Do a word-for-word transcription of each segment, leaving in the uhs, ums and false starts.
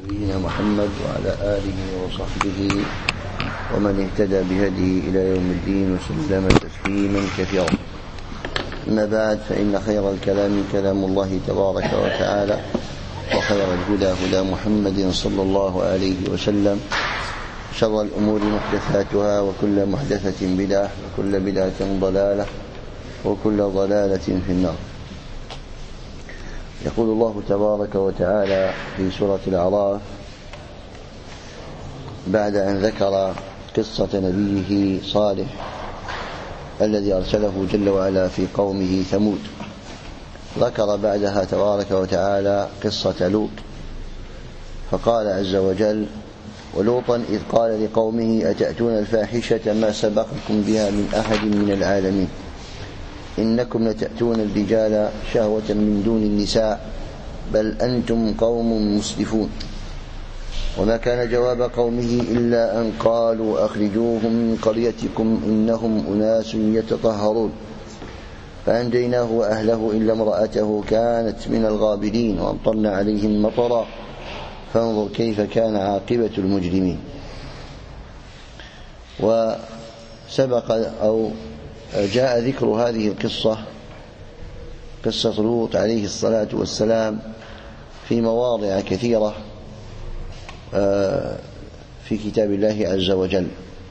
نبينا محمد وعلى آله وصحبه ومن اهتدى بهديه إلى يوم الدين وسلم تسليما كثيرا. أما بعد، فإن خير الكلام كلام الله تبارك وتعالى، وخير الهدى هدى محمد صلى الله عليه وسلم، شر الأمور محدثاتها، وكل محدثة بدعة، وكل بدعة ضلالة، وكل ضلالة في النار. يقول الله تبارك وتعالى في سورة الأعراف بعد أن ذكر قصة نبيه صالح الذي أرسله جل وعلا في قومه ثمود، ذكر بعدها تبارك وتعالى قصة لوط، فقال عز وجل: ولوطا إذ قال لقومه أتأتون الفاحشة ما سبقكم بها من أحد من العالمين إنكم لتأتون الرجال شهوة من دون النساء بل أنتم قوم مسرفون. وما كان جواب قومه إلا أن قالوا أخرجوهم من قريتكم إنهم أناس يتطهرون. فأنجيناه وأهله إلا امرأته كانت من الغابرين وأمطرنا عليهم مطرا فانظر كيف كان عاقبة المجرمين. وسبق أو جاء ذكر هذه القصة، قصة لوط عليه الصلاة والسلام، في مواضع كثيرة في كتاب الله عز وجل.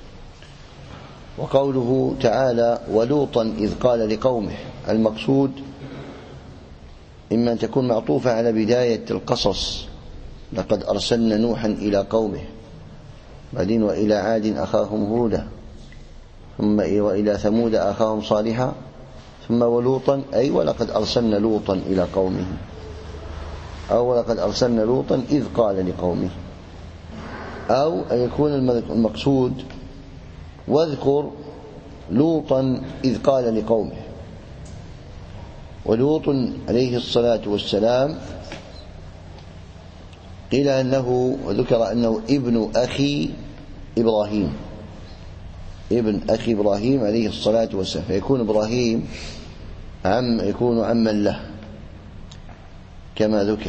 وقوله تعالى ولوطا إذ قال لقومه، المقصود إما أن تكون معطوفة على بداية القصص، لقد أرسلنا نوحا إلى قومه، بعدين وإلى عاد أخاهم هودا، ثم وإلى ثمود أخاهم صالحا، ثم ولوطا، أي ولقد أرسلنا لوطا إلى قومه، أو ولقد أرسلنا لوطا إذ قال لقومه، أو أن يكون المقصود واذكر لوطا إذ قال لقومه. ولوط عليه الصلاة والسلام قيل أنه وذكر أنه ابن أخي إبراهيم، ابن أخي إبراهيم عليه الصلاة والسلام، فيكون إبراهيم عم يكون عما له كما ذكر.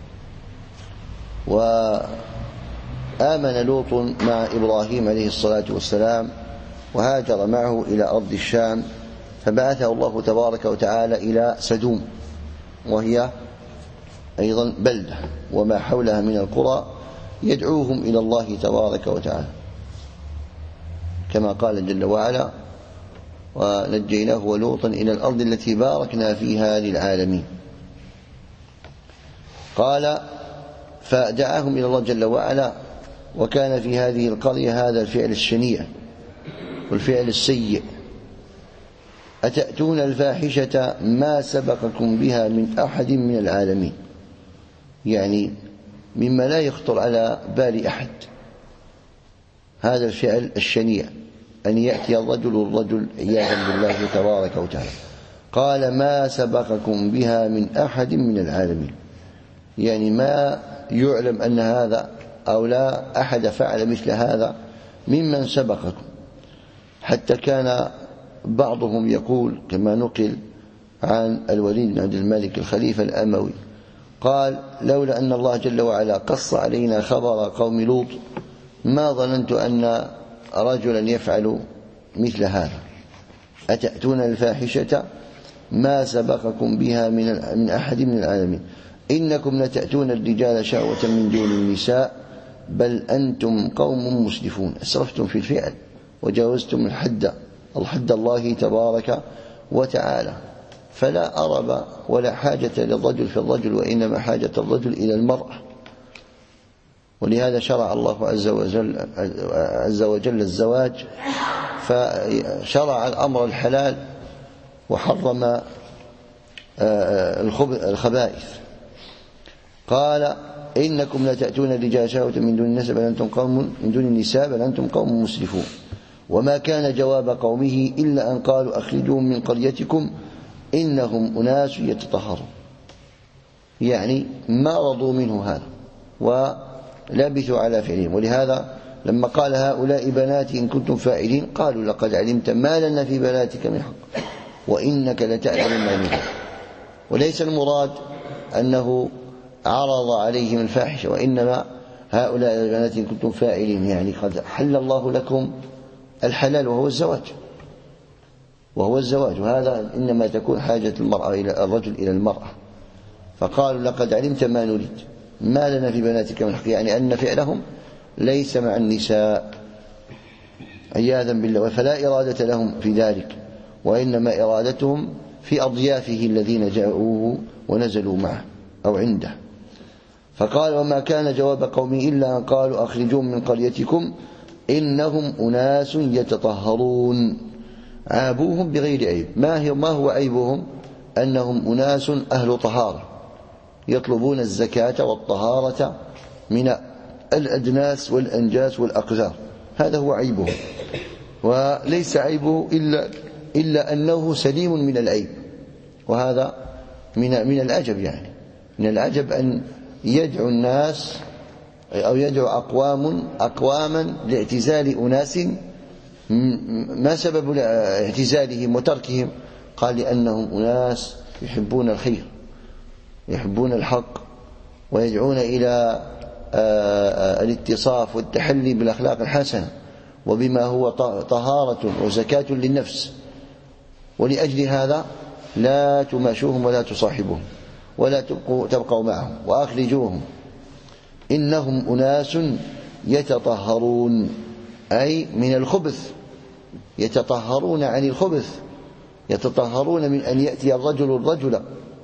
وآمن لوط مع إبراهيم عليه الصلاة والسلام وهاجر معه إلى أرض الشام، فبعثه الله تبارك وتعالى إلى سدوم، وهي أيضا بلدة وما حولها من القرى، يدعوهم إلى الله تبارك وتعالى كما قال جل وعلا: ونجيناه ولوطا إلى الأرض التي باركنا فيها للعالمين. قال: فدعاهم إلى الله جل وعلا، وكان في هذه القرية هذا الفعل الشنيع والفعل السيء: أتأتون الفاحشة ما سبقكم بها من أحد من العالمين، يعني مما لا يخطر على بال أحد، هذا الفعل الشنيع أن يأتي الرجل الرجل عياذا بالله تبارك وتعالى. قال: ما سبقكم بها من أحد من العالمين، يعني ما يعلم أن هذا أو لا أحد فعل مثل هذا ممن سبقكم. حتى كان بعضهم يقول كما نقل عن الوليد بن عبد الملك الخليفة الأموي، قال: لولا أن الله جل وعلا قص علينا خبر قوم لوط ما ظننت أن رجلا يفعل مثل هذا. أتأتون الفاحشة ما سبقكم بها من من أحد من العالمين إنكم لتأتون الرجال شهوة من دون النساء بل أنتم قوم مسرفون. أسرفتم في الفعل وجاوزتم الحد الحد الله تبارك وتعالى، فلا أرب ولا حاجة للرجل في الرجل، وإنما حاجة الرجل إلى المرأة. ولهذا شرع الله عز وجل, عز وجل الزواج، فشرع الأمر الحلال وحرم الخبائث. قال: إنكم لتأتون الرجال شهوة من دون النساء بل أنتم قوم من دون النساء بل أنتم قوم مسرفون. وما كان جواب قومه إلا أن قالوا أخرجوهم من قريتكم إنهم أناس يتطهرون، يعني ما رضوا منه هذا ولبثوا على فعلهم. ولهذا لما قال هؤلاء بناتي إن كنتم فاعلين قالوا لقد علمت ما لنا في بناتك من حق وإنك لتعلم ما نريد. وليس المراد أنه عرض عليهم الفاحشة، وإنما هؤلاء البنات إن كنتم فاعلين، يعني قد حل الله لكم الحلال وهو الزواج وهو الزواج وهذا إنما تكون حاجة المرأة إلى الرجل إلى المرأة. فقالوا لقد علمت ما نريد ما لنا في بناتك من حق، يعني أن فعلهم ليس مع النساء عياذا بالله، فلا إرادة لهم في ذلك، وإنما إرادتهم في أضيافه الذين جاءوه ونزلوا معه أو عنده. فقال وما كان جواب قومه إلا أن قالوا أخرجوهم من قريتكم إنهم أناس يتطهرون. عابوهم بغير عيب. ما هي ما هو عيبهم؟ أنهم أناس أهل طهارة يطلبون الزكاة والطهارة من الأدناس والأنجاس والأقذار، هذا هو عيبهم، وليس عيبه إلا, إلا أنه سليم من العيب. وهذا من, من العجب، يعني من العجب أن يدعو الناس أو يدعو أقوام أقواما لاعتزال أناس. ما سبب اعتزالهم وتركهم؟ قال لأنهم أناس يحبون الخير يحبون الحق ويدعون إلى الاتصاف والتحلي بالأخلاق الحسنة وبما هو طهارة وزكاة للنفس. ولأجل هذا لا تماشوهم ولا تصاحبوهم ولا تبقوا معهم وأخرجوهم إنهم أناس يتطهرون، أي من الخبث، يتطهرون عن الخبث، يتطهرون من أن يأتي الرجل الرجل.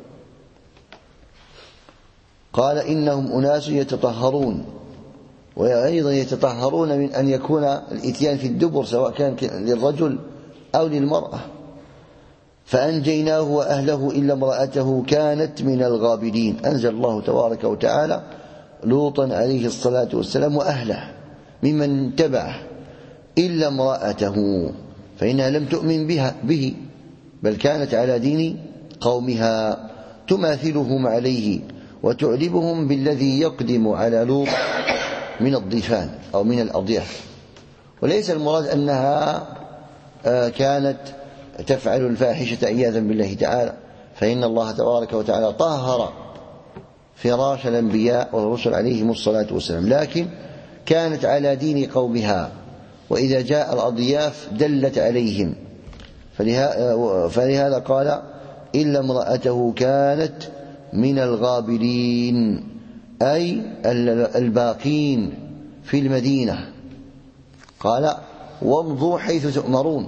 قال إنهم أناس يتطهرون، وأيضا يتطهرون من أن يكون الإتيان في الدبر سواء كان للرجل أو للمرأة. فأنجيناه وأهله إلا امرأته كانت من الغابرين. أنزل الله تبارك وتعالى لوطا عليه الصلاة والسلام وأهله ممن تبعه إلا امرأته فإنها لم تؤمن بها به بل كانت على دين قومها تماثلهم عليه وتعلبهم بالذي يقدم على لوط من الضيفان أو من الأضياف. وليس المراد أنها كانت تفعل الفاحشة عياذا بالله تعالى، فإن الله تبارك وتعالى طهر فراش الأنبياء والرسل عليهم الصلاة والسلام، لكن كانت على دين قومها، وإذا جاء الأضياف دلت عليهم. فلهذا قال إلا امرأته كانت من الغابرين، أي الباقين في المدينة. قال وامضوا حيث تؤمرون.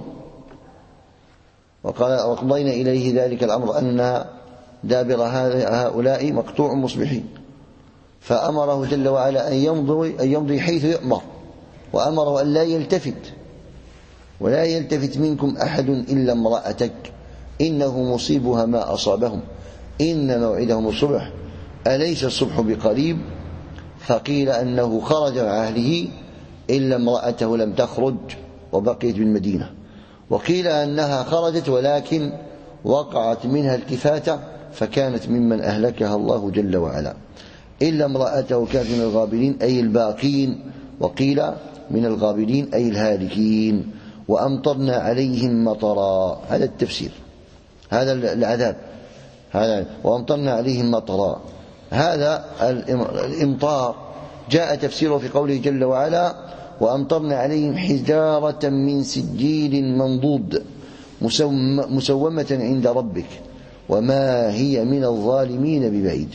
وقال وقضينا إليه ذلك الأمر أن دابر هؤلاء مقطوع مصبحين، فأمره جل وعلا أن يمضي, أن يمضي حيث يؤمر، وأمره أن لا يلتفت ولا يلتفت منكم أحد إلا امرأتك إنه مصيبها ما أصابهم إن موعدهم الصبح أليس الصبح بقريب. فقيل أنه خرج مع أهله إلا امرأته لم تخرج وبقيت بالمدينة، وقيل أنها خرجت ولكن وقعت منها التفاتة فكانت ممن أهلكها الله جل وعلا. إلا امرأته كانت من الغابرين أي الباقين، وقيل من الغابرين أي الهالكين. وأمطرنا عليهم مطرا، هذا التفسير، هذا العذاب، هذا وأمطرنا عليهم مطرا. هذا الإمطار جاء تفسيره في قوله جل وعلا وأمطرنا عليهم حجارة من سجيل منضود مسومة عند ربك وما هي من الظالمين ببعيد.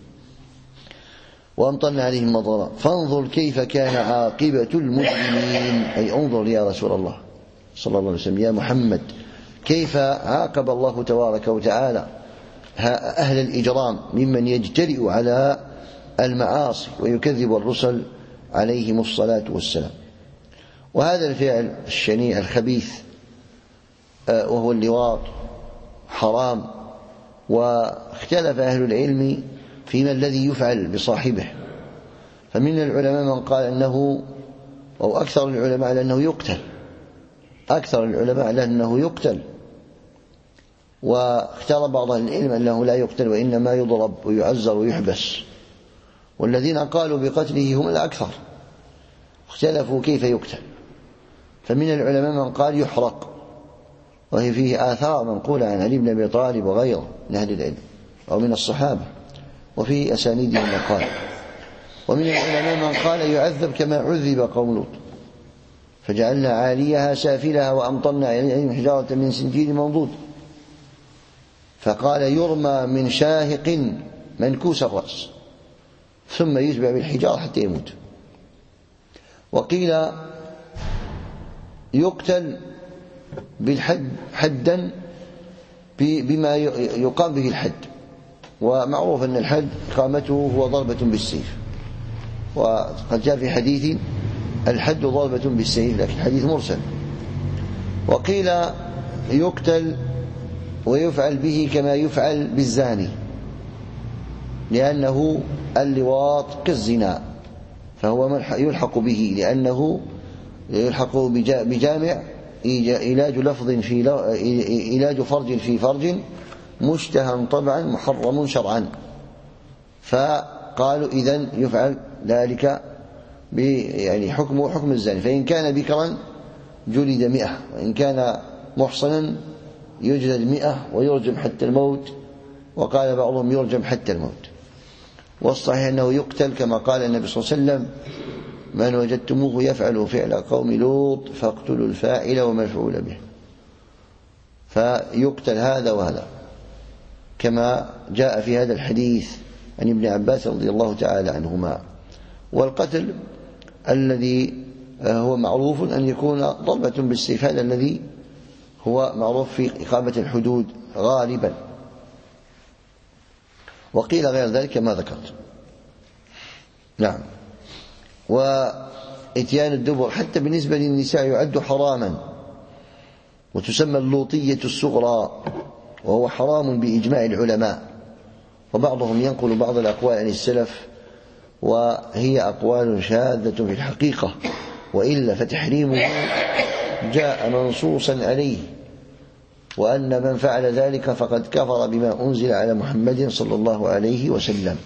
وأمطرنا عليهم مطرا فانظر كيف كان عاقبة المجرمين، أي انظر يا رسول الله صلى الله عليه وسلم يا محمد كيف عاقب الله تبارك وتعالى أهل الإجرام ممن يجترئ على المعاصي ويكذب الرسل عليهم الصلاة والسلام. وهذا الفعل الشنيع الخبيث وهو اللواط حرام، واختلف أهل العلم فيما الذي يفعل بصاحبه. فمن العلماء من قال أنه، أو أكثر العلماء على أنه يقتل، أكثر العلماء على أنه يقتل، واختار بعض العلم أنه لا يقتل وإنما يضرب ويعزر ويحبس، والذين قالوا بقتله هم الأكثر، اختلفوا كيف يقتل. فمن العلماء من قال يحرق، وهي فيه آثار منقولة عن علي بن أبي طالب وغيره من أهل العلم أو من الصحابة، وفي أسانيدهم مقال. ومن العلماء من قال يعذب كما عذب قوم لوط، فجعلنا عاليها سافلها وأمطرنا عليهم حجارة من سجيل منضود. فقال يرمى من شاهق منكوس الرأس ثم يتبع بالحجارة حتى يموت. وقيل يقتل بالحد حدا بما يقام به الحد، ومعروف أن الحد إقامته هو ضربة بالسيف، وقد جاء في حديث الحد ضربة بالسيف، لكن حديث مرسل. وقيل يقتل ويفعل به كما يفعل بالزاني، لأنه اللواط كالزنا، فهو يلحق به، لأنه يلحق بجامع علاج لفظ في علاج فرج في فرج مشتهى طبعا محرم شرعا، فقالوا إذن يفعل ذلك يعني حكمه حكم الزاني، فإن كان بكرا جلد مئة، وإن كان محصنا يجلد مئة ويرجم حتى الموت، وقال بعضهم يرجم حتى الموت. والصحيح أنه يقتل كما قال النبي صلى الله عليه وسلم من وجدتموه يفعل فعل قوم لوط فاقتلوا الفاعل ومفعول به، فيقتل هذا وهذا كما جاء في هذا الحديث عن ابن عباس رضي الله تعالى عنهما. والقتل الذي هو معروف أن يكون ضربة بالسيف، هذا الذي هو معروف في إقامة الحدود غالبا، وقيل غير ذلك كما ذكرت. نعم. وإتيان الدبر حتى بالنسبة للنساء يعد حراما، وتسمى اللوطية الصغرى، وهو حرام بإجماع العلماء، وبعضهم ينقل بعض الأقوال عن السلف وهي أقوال شاذة في الحقيقة، وإلا فتحريمه جاء منصوصا عليه، وأن من فعل ذلك فقد كفر بما أنزل على محمد صلى الله عليه وسلم.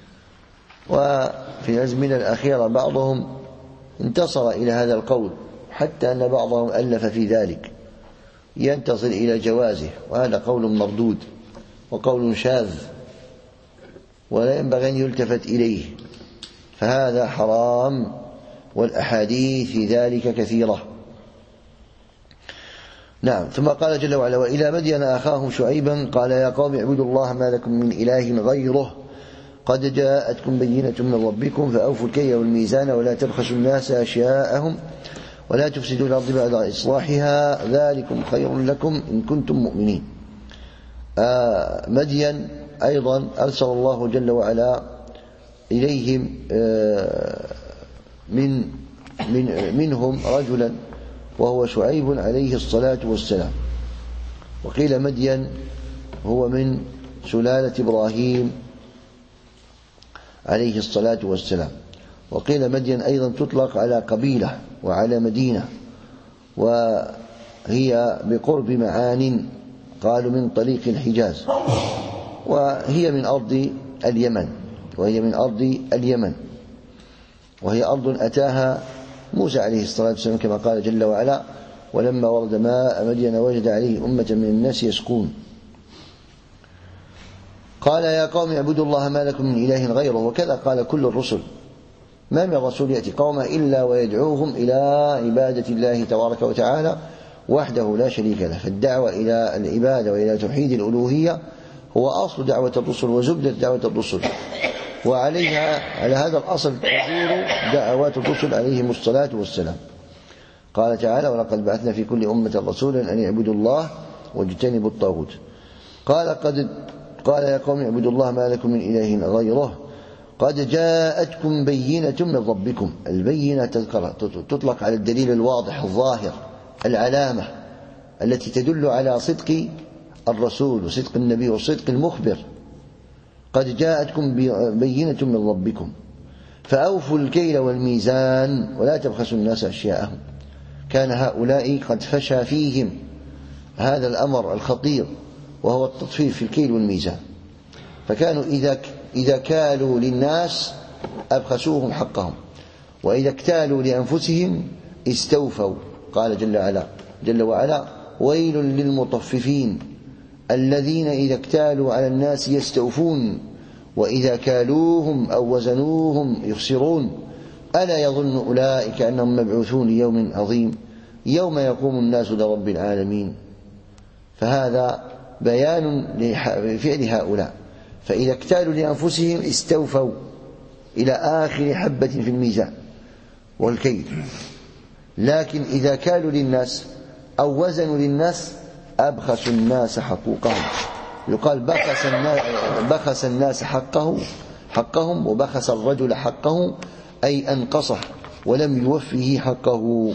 وفي الأزمنة الأخيرة بعضهم انتصر إلى هذا القول، حتى أن بعضهم ألف في ذلك ينتصر إلى جوازه، وهذا قول مردود وقول شاذ ولا ينبغي أن يلتفت إليه، فهذا حرام، والأحاديث في ذلك كثيرة. نعم. ثم قال جل وعلا وإلى مدين أخاهم شعيبا قال يا قوم اعبدوا الله ما لكم من إله غيره قد جاءتكم بينة من ربكم فأوفوا الكيل والميزان ولا تبخسوا الناس أشياءهم ولا تفسدوا الأرض بعد إصلاحها ذلكم خير لكم إن كنتم مؤمنين. آه مدين أيضا أرسل الله جل وعلا إليهم آه من من منهم رجلا وهو شعيب عليه الصلاة والسلام. وقيل مدين هو من سلالة إبراهيم عليه الصلاة والسلام. وقيل مدين أيضا تطلق على قبيلة وعلى مدينة، وهي بقرب معان، قالوا من طريق الحجاز، وهي من أرض اليمن وهي من أرض اليمن وهي أرض أتاها موسى عليه الصلاة والسلام كما قال جل وعلا ولما ورد ماء مدين وجد عليه أمة من الناس يسقون. قال يا قوم اعبدوا الله ما لكم من إله غيره. وكذا قال كل الرسل، ما من رسول يأتي قومه إلا ويدعوهم إلى عبادة الله تبارك وتعالى وحده لا شريك له. فالدعوة إلى العبادة وإلى توحيد الألوهية هو أصل دعوة الرسل وزبدة دعوة الرسل، وعليها على هذا الأصل تدور دعوات الرسل عليهم الصلاة والسلام. قال تعالى ولقد بعثنا في كل أمة رسولا أن يعبدوا الله واجتنبوا الطاغوت. قال قد قال يا قوم اعبدوا الله ما لكم من إله غيره قد جاءتكم بينة من ربكم. البينة تطلق على الدليل الواضح الظاهر، العلامة التي تدل على صدق الرسول وصدق النبي وصدق المخبر. قد جاءتكم بينة من ربكم فأوفوا الكيل والميزان ولا تبخسوا الناس أشياءهم. كان هؤلاء قد فشى فيهم هذا الأمر الخطير وهو التطفيف في الكيل والميزان، فكانوا إذا إذا كالوا للناس أبخسوهم حقهم، وإذا اكتالوا لأنفسهم استوفوا. قال جل وعلا جل وعلا ويل للمطففين الذين إذا اكتالوا على الناس يستوفون وإذا كالوهم أو وزنوهم يخسرون ألا يظن أولئك أنهم مبعوثون ليوم عظيم يوم يقوم الناس لرب العالمين. فهذا بيان لفعل هؤلاء، فإذا اكتالوا لأنفسهم استوفوا إلى آخر حبة في الميزان والكيل، لكن إذا كالوا للناس أو وزنوا للناس أبخسوا الناس حقوقهم. يقال بخس الناس, بخس الناس حقه حقهم وبخس الرجل حقه، أي أنقصه ولم يوفه حقه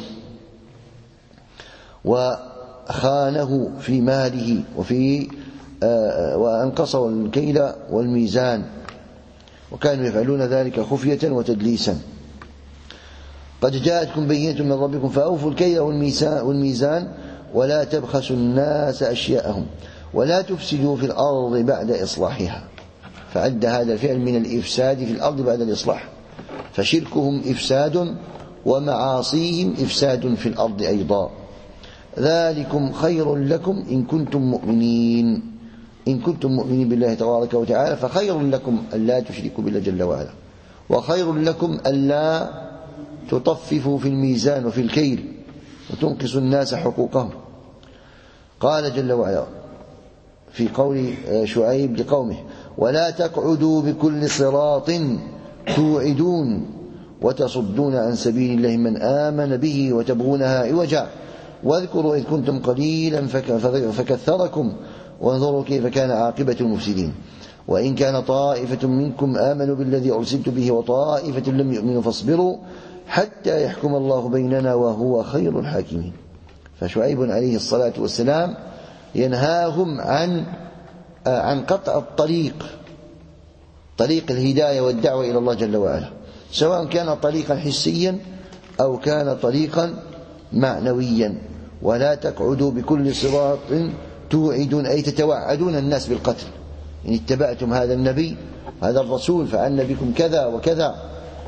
وخانه في ماله وفي آه وأنقصه الكيل والميزان، وكانوا يفعلون ذلك خفية وتدليسا. قد جاءتكم بينة من ربكم فأوفوا الكيل والميزان ولا تبخسوا الناس أشياءهم ولا تفسدوا في الأرض بعد إصلاحها. فعد هذا الفعل من الإفساد في الأرض بعد الإصلاح، فشركهم إفساد ومعاصيهم إفساد في الأرض أيضا. ذلكم خير لكم إن كنتم مؤمنين. إن كنتم مؤمنين بالله تبارك وتعالى فخير لكم ألا تشركوا بالله جل وعلا، وخير لكم ألا تطففوا في الميزان وفي الكيل وتنقصوا الناس حقوقهم. قال جل وعلا في قول شعيب لقومه ولا تقعدوا بكل صراط توعدون وتصدون عن سبيل الله من آمن به وتبغونها عوجا واذكروا إذ كنتم قليلا فكثركم وانظروا كيف كان عاقبة المفسدين. وإن كان طائفة منكم آمنوا بالذي أرسلت به وطائفة لم يؤمنوا فاصبروا حتى يحكم الله بيننا وهو خير الحاكمين. فشعيب عليه الصلاة والسلام ينهاهم عن عن قطع الطريق، طريق الهداية والدعوة إلى الله جل وعلا، سواء كان طريقا حسيا أو كان طريقا معنويا. ولا تقعدوا بكل صراط توعدون أي تتوعدون الناس بالقتل، إن اتبعتم هذا النبي هذا الرسول فعلنا بكم كذا وكذا.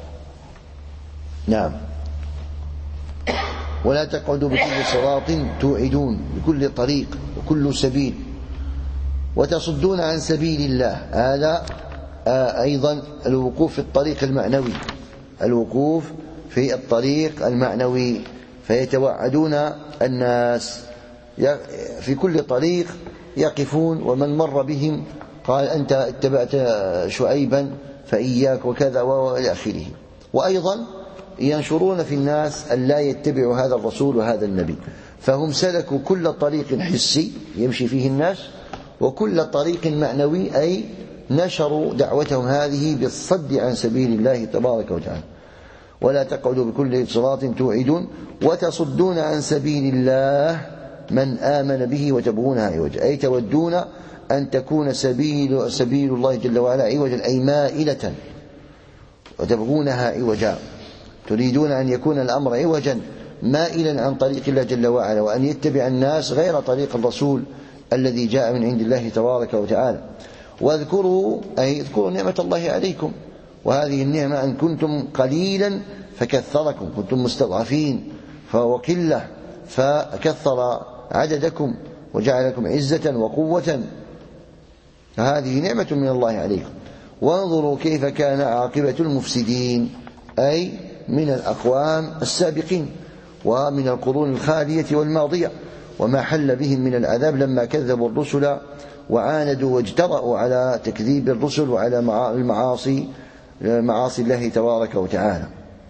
نعم. ولا تقعدوا بكل صراط توعدون بكل طريق وكل سبيل وتصدون عن سبيل الله. هذا أيضا الوقوف في الطريق المعنوي، الوقوف في الطريق المعنوي، فيتوعدون الناس في كل طريق يقفون، ومن مر بهم قال أنت اتبعت شعيبا فإياك وكذا وإلى آخره. وأيضا ينشرون في الناس أن لا يتبعوا هذا الرسول وهذا النبي، فهم سلكوا كل طريق حسي يمشي فيه الناس وكل طريق معنوي، أي نشروا دعوتهم هذه بالصد عن سبيل الله تبارك وتعالى. ولا تقعدوا بكل صراط توعدون وتصدون عن سبيل الله من آمن به وتبغونها عوجا، أي تودون أن تكون سبيل, سبيل الله جل وعلا عوجا أي مائلة، وتبغونها عوجا، تريدون أن يكون الأمر عوجا مائلا عن طريق الله جل وعلا، وأن يتبع الناس غير طريق الرسول الذي جاء من عند الله تبارك وتعالى. واذكروا أي اذكروا نعمة الله عليكم، وهذه النعمة أن كنتم قليلا فكثركم، كنتم مستضعفين فهو قلة فكثر عددكم وجعلكم عزة وقوة، هذه نعمة من الله عليكم. وانظروا كيف كان عاقبة المفسدين، أي من الأقوام السابقين ومن القرون الخالية والماضية، وما حل بهم من العذاب لما كذبوا الرسل وعاندوا واجترأوا على تكذيب الرسل وعلى المعاصي معاصي الله تبارك وتعالى.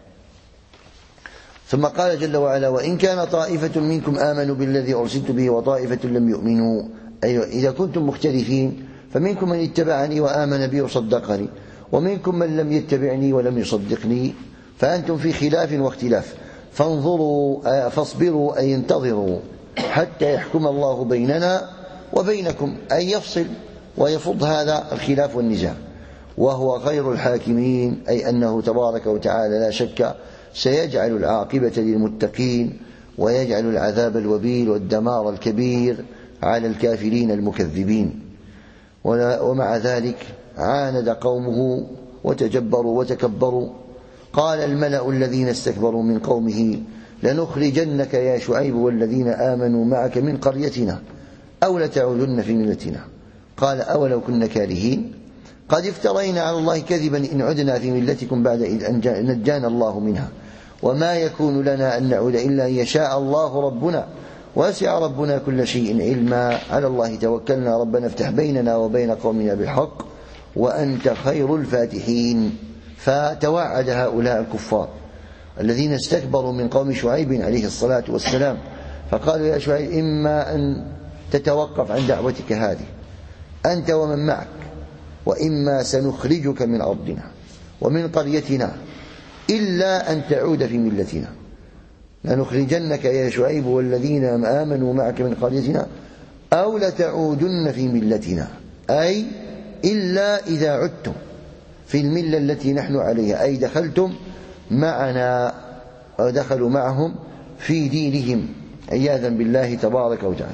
ثم قال جل وعلا وإن كان طائفة منكم آمنوا بالذي أرسلت به وطائفة لم يؤمنوا، أي إذا كنتم مختلفين فمنكم من اتبعني وآمن بي وصدقني ومنكم من لم يتبعني ولم يصدقني، فأنتم في خلاف واختلاف، فانظروا فاصبروا أي انتظروا حتى يحكم الله بيننا وبينكم، أي يفصل ويفض هذا الخلاف والنزاع، وهو خير الحاكمين، أي أنه تبارك وتعالى لا شك سيجعل العاقبة للمتقين ويجعل العذاب الوبيل والدمار الكبير على الكافرين المكذبين. ومع ذلك عاند قومه وتجبروا وتكبروا. قال الملأ الذين استكبروا من قومه لنخرجنك يا شعيب والذين آمنوا معك من قريتنا أو لتعودن في ملتنا. قال أولو كنا كارهين قد افترينا على الله كذبا إن عدنا في ملتكم بعد إذ نجانا الله منها وما يكون لنا أن نعود إلا أن يشاء الله ربنا واسع ربنا كل شيء علما على الله توكلنا ربنا افتح بيننا وبين قومنا بالحق وأنت خير الفاتحين. فتوعد هؤلاء الكفار الذين استكبروا من قوم شعيب عليه الصلاة والسلام فقالوا يا شعيب إما أن تتوقف عن دعوتك هذه أنت ومن معك وإما سنخرجك من أرضنا ومن قريتنا إلا أن تعود في ملتنا لنخرجنك يا شعيب والذين آمنوا معك من قريتنا أو لتعودن في ملتنا أي إلا إذا عدتم في الملة التي نحن عليها أي دخلتم معنا ودخلوا معهم في دينهم عياذا بالله تبارك وتعالى.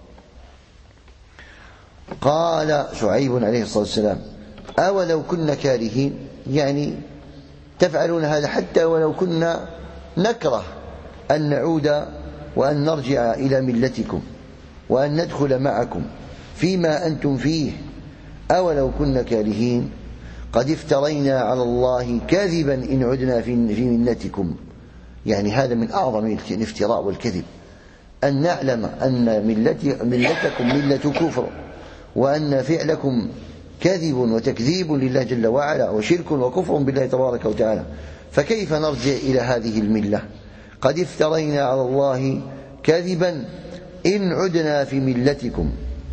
قال شعيب عليه الصلاة والسلام أولو كنا كارهين يعني تفعلون هذا حتى ولو كنا نكره أن نعود وأن نرجع إلى ملتكم وأن ندخل معكم فيما أنتم فيه أولو كنا كارهين قد افترينا على الله كذبا إن عدنا في ملتكم. يعني هذا من أعظم الافتراء والكذب أن نعلم أن ملتكم ملة كفر وأن فعلكم كذب وتكذيب لله جل وعلا وشرك وكفر بالله تبارك وتعالى فكيف نرجع إلى هذه الملة؟ قد افترينا على الله كذبا إن عدنا في ملتكم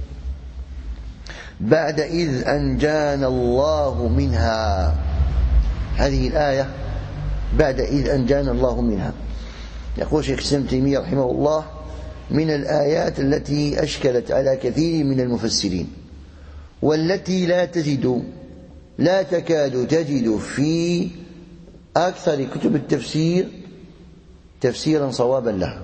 بعد إذ أنجانا الله منها. هذه الآية بعد إذ أنجانا الله منها يقول شيخ الإسلام ابن تيمية رحمه الله من الآيات التي أشكلت على كثير من المفسرين والتي لا تجد لا تكاد تجد في أكثر كتب التفسير تفسيرا صوابا لها.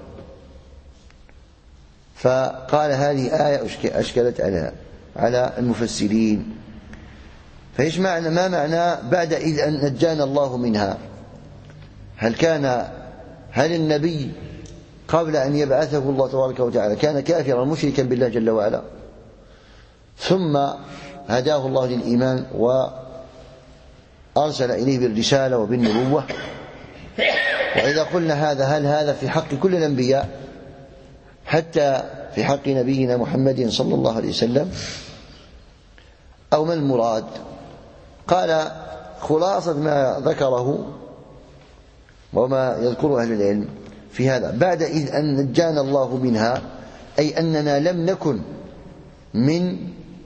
فقال هذه آية أشكلت على على المفسرين. فإيش معنى ما معنى بعد إذ أن نجانا الله منها؟ هل كان هل النبي قبل أن يبعثه الله تبارك وتعالى كان كافرا مشركا بالله جل وعلا ثم هداه الله للإيمان وأرسل إليه بالرسالة وبالنبوة؟ وإذا قلنا هذا هل هذا في حق كل الأنبياء حتى في حق نبينا محمد صلى الله عليه وسلم أو ما المراد؟ قال خلاصة ما ذكره وما يذكره أهل العلم في هذا بعد إذ أن نجانا الله منها أي أننا لم نكن من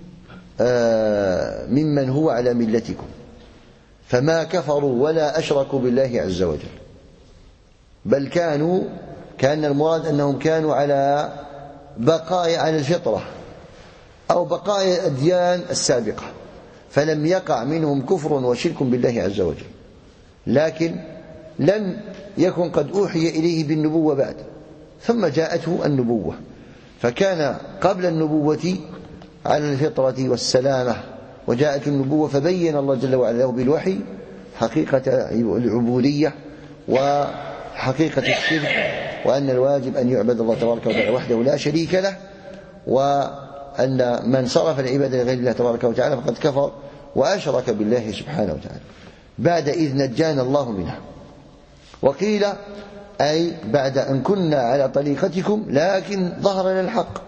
آه ممن هو على ملتكم فما كفروا ولا أشركوا بالله عز وجل بل كانوا كان المراد أنهم كانوا على بقاء على الفطرة أو بقاء الأديان السابقة فلم يقع منهم كفر وشرك بالله عز وجل لكن لم يكن قد أوحي إليه بالنبوة بعد ثم جاءته النبوة فكان قبل النبوة على الفطرة والسلامة وجاءت النبوة فبين الله جل وعلا له بالوحي حقيقة العبودية وحقيقة الشرك وأن الواجب أن يعبد الله تبارك وتعالى وحده لا شريك له وأن من صرف العبادة لغير الله تبارك وتعالى فقد كفر وأشرك بالله سبحانه وتعالى بعد إذ نجانا الله منها. وقيل أي بعد أن كنا على طريقتكم لكن ظهر لنا الحق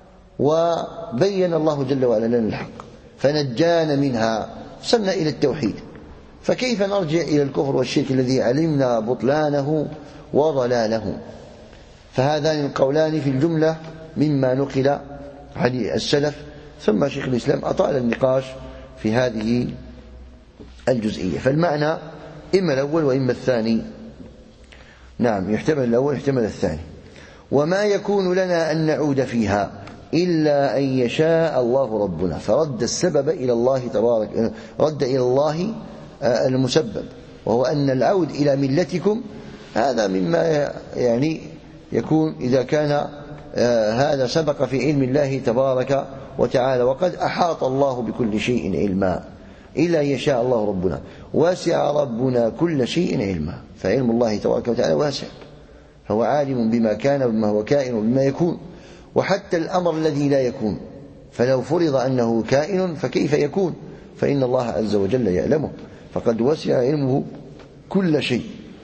وبين الله جل وعلا لنا الحق فنجانا منها وصلنا إلى التوحيد فكيف نرجع إلى الكفر والشرك الذي علمنا بطلانه وضلاله؟ فهذان القولان في الجملة مما نقل عن السلف. ثم شيخ الإسلام أطال النقاش في هذه الجزئية فالمعنى إما الأول وإما الثاني. نعم يحتمل الأول يحتمل الثاني. وما يكون لنا أن نعود فيها إلا أن يشاء الله ربنا فرد السبب إلى الله تبارك رد إلى الله المسبب وهو أن العود إلى ملتكم هذا مما يعني يكون إذا كان هذا سبق في علم الله تبارك وتعالى وقد أحاط الله بكل شيء علما إلا أن يشاء الله ربنا واسع ربنا كل شيء علما فعلم الله تبارك وتعالى واسع فهو عالم بما كان وبما هو كائن وبما يكون وحتى الأمر الذي لا يكون فلو فرض أنه كائن فكيف يكون فإن الله عز وجل يعلمه، فقد وسع علمه كل شيء.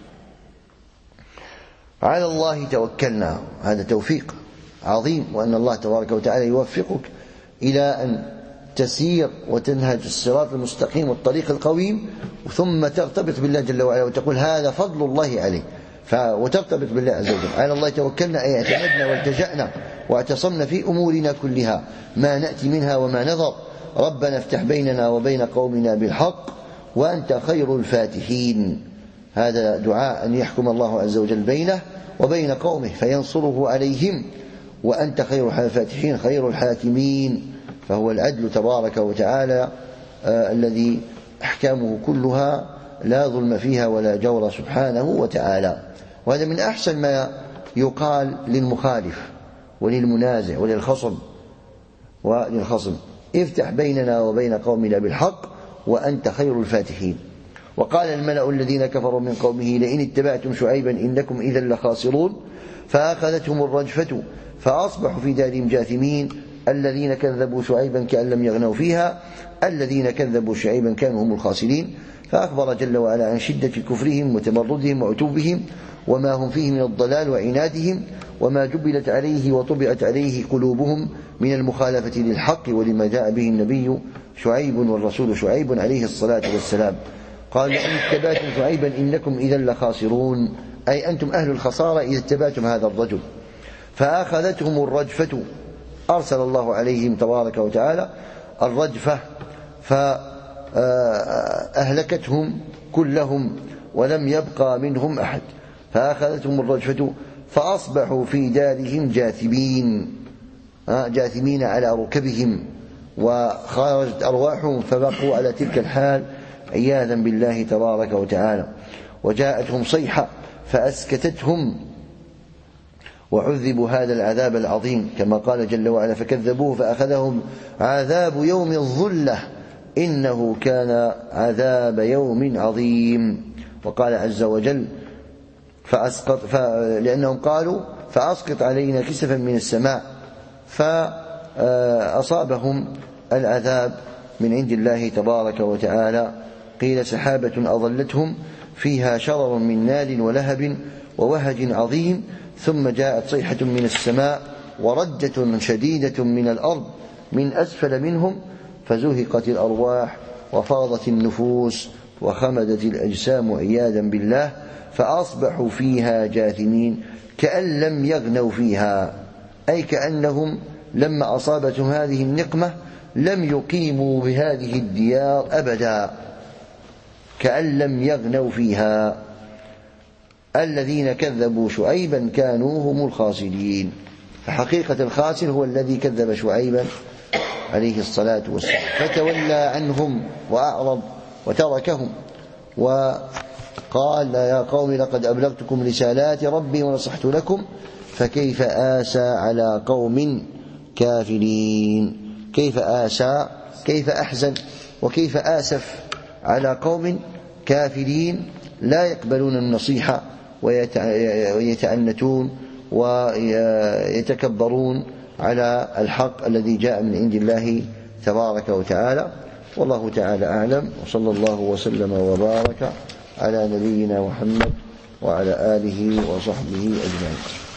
على الله توكلنا، هذا توفيق عظيم، وأن الله تبارك وتعالى يوفقك إلى أن تسير وتنهج الصراط المستقيم والطريق القويم، ثم ترتبط بالله جل وعلا وتقول هذا فضل الله عليه، وترتبط بالله عز وجل. على الله توكلنا أي اعتمدنا والتجأنا واعتصمنا في أمورنا كلها، ما نأتي منها وما نذر. ربنا افتح بيننا وبين قومنا بالحق وأنت خير الفاتحين. هذا دعاء أن يحكم الله عز وجل بينه وبين قومه فينصره عليهم، وأنت خير الفاتحين خير الحاكمين، فهو العدل تبارك وتعالى آه الذي أحكامه كلها لا ظلم فيها ولا جور سبحانه وتعالى. وهذا من أحسن ما يقال للمخالف وللمنازع وللخصم وللخصم افتح بيننا وبين قومنا بالحق وأنت خير الفاتحين. وقال الملأ الذين كفروا من قومه لئن اتبعتم شعيبا إنكم إذا لخاسرون، فأخذتهم الرجفة فأصبحوا في دارهم جاثمين. الذين كذبوا شعيبا كأن لم يغنوا فيها، الذين كذبوا شعيبا كانوا هم الخاسرين. فأخبر جل وعلا عن شدة كفرهم وتمردهم وعتوبهم وما هم فيه من الضلال وعنادهم، وما جبلت عليه وطبعت عليه قلوبهم من المخالفة للحق ولما جاء به النبي شعيب والرسول شعيب عليه الصلاة والسلام. قال إن اتبعتم شعيبا إنكم إذا لخاسرون، أي أنتم أهل الخسارة إذا اتبعتم هذا الرجل. فأخذتهم الرجفة، أرسل الله عليهم تبارك وتعالى الرجفة فأهلكتهم كلهم ولم يبقى منهم أحد. فأخذتهم الرجفة فأصبحوا في دارهم جاثمين، جاثمين على ركبهم، وخرجت أرواحهم فبقوا على تلك الحال عياذا بالله تبارك وتعالى. وجاءتهم صيحة فأسكتتهم وعذبوا هذا العذاب العظيم، كما قال جل وعلا فكذبوه فأخذهم عذاب يوم الظلة إنه كان عذاب يوم عظيم. وقال عز وجل فأسقط ف... لأنهم قالوا فأسقط علينا كسفا من السماء، فأصابهم العذاب من عند الله تبارك وتعالى. قيل سحابة أظلتهم فيها شرر من نار ولهب ووهج عظيم، ثم جاءت صيحة من السماء ورجة شديدة من الأرض من أسفل منهم، فزهقت الأرواح وفاضت النفوس وخمدت الأجسام عياذا بالله، فأصبحوا فيها جاثمين كأن لم يغنوا فيها، أي كأنهم لما أصابتهم هذه النقمة لم يقيموا بهذه الديار أبدا، كأن لم يغنوا فيها. الذين كذبوا شعيبا كانوا هم الخاسرين، فحقيقة الخاسر هو الذي كذب شعيبا عليه الصلاة والسلام، فتولى عنهم وأعرض وتركهم وقال يا قوم لقد أبلغتكم رسالات ربي ونصحت لكم فكيف آسى على قوم كافرين. كيف آسى، كيف أحزن وكيف آسف على قوم كافرين لا يقبلون النصيحة ويتعنتون ويتكبرون على الحق الذي جاء من عند الله تبارك وتعالى. والله تعالى أعلم، وصلى الله وسلم وبارك على نبينا محمد وعلى آله وصحبه أجمعين.